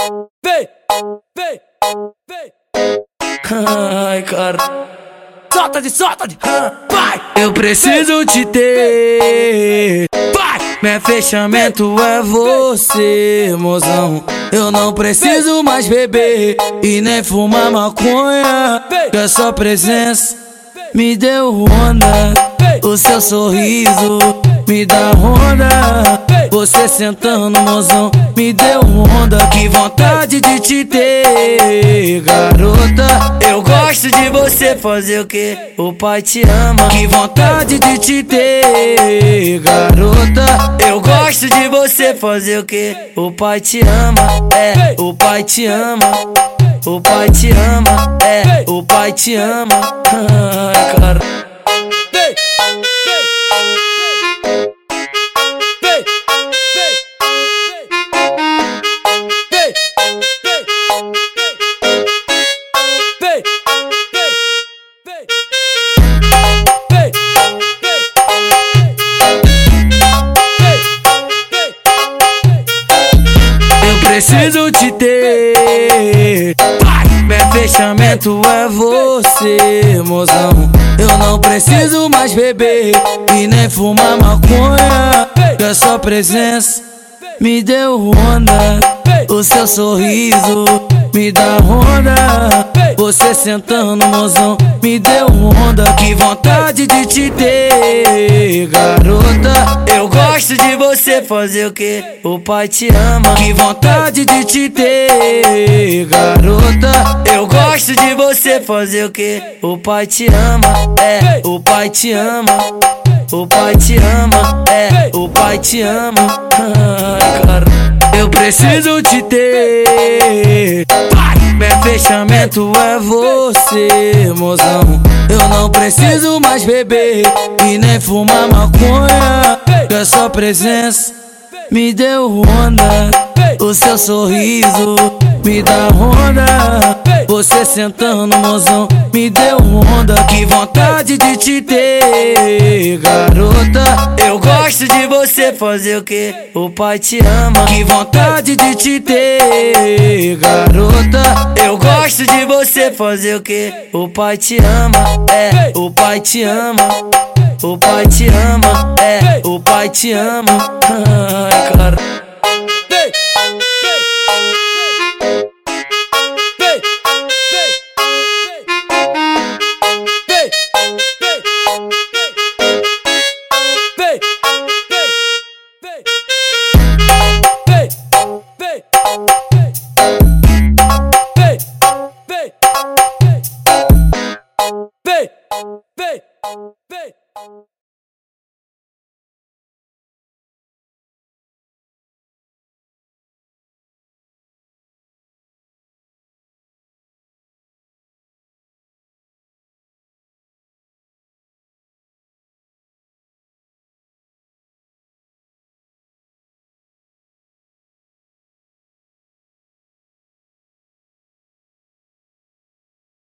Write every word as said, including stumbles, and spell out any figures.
vem, vem, vem. Ai, cara. Solta de, solta de, vai. Eu preciso te ter, vai. Meu fechamento é você, mozão. Eu não preciso mais beber e nem fumar maconha, que a sua presença me deu onda. O seu sorriso me dá onda. Você sentando, mozão, me deu onda. Que vontade de te ter, garota. Eu gosto de você, fazer o que? O pai te ama. Que vontade de te ter, garota. Eu gosto de você, fazer o que? O pai te ama, é, o pai te ama. O pai te ama, é, o pai te ama. Ai, cara. Preciso te ter, meu fechamento é você, mozão. Eu não preciso mais beber e nem fumar maconha, que a sua presença me deu onda. O seu sorriso me dá onda. Você sentando, mozão, me deu onda. Que vontade de te ter, garota. Eu gosto de você, fazer o que? O pai te ama. Que vontade de te ter, garota. Eu gosto de você, fazer o que? O pai te ama, é, o pai te ama. O pai te ama, é, o pai te ama. Ai, cara. Eu preciso te ter, meu fechamento é você, mozão. Eu não preciso mais beber e nem fumar maconha, que a sua presença me deu onda. O seu sorriso me dá onda. Você sentando, mozão, me deu onda. Que vontade de te ter, garota. Eu gosto de você, fazer o que? O pai te ama. Que vontade de te ter, garota. Eu gosto de você, fazer o que? O pai te ama, é, o pai te ama. O pai te ama, é, o pai te ama. Ai, cara. Vem, vem, vem.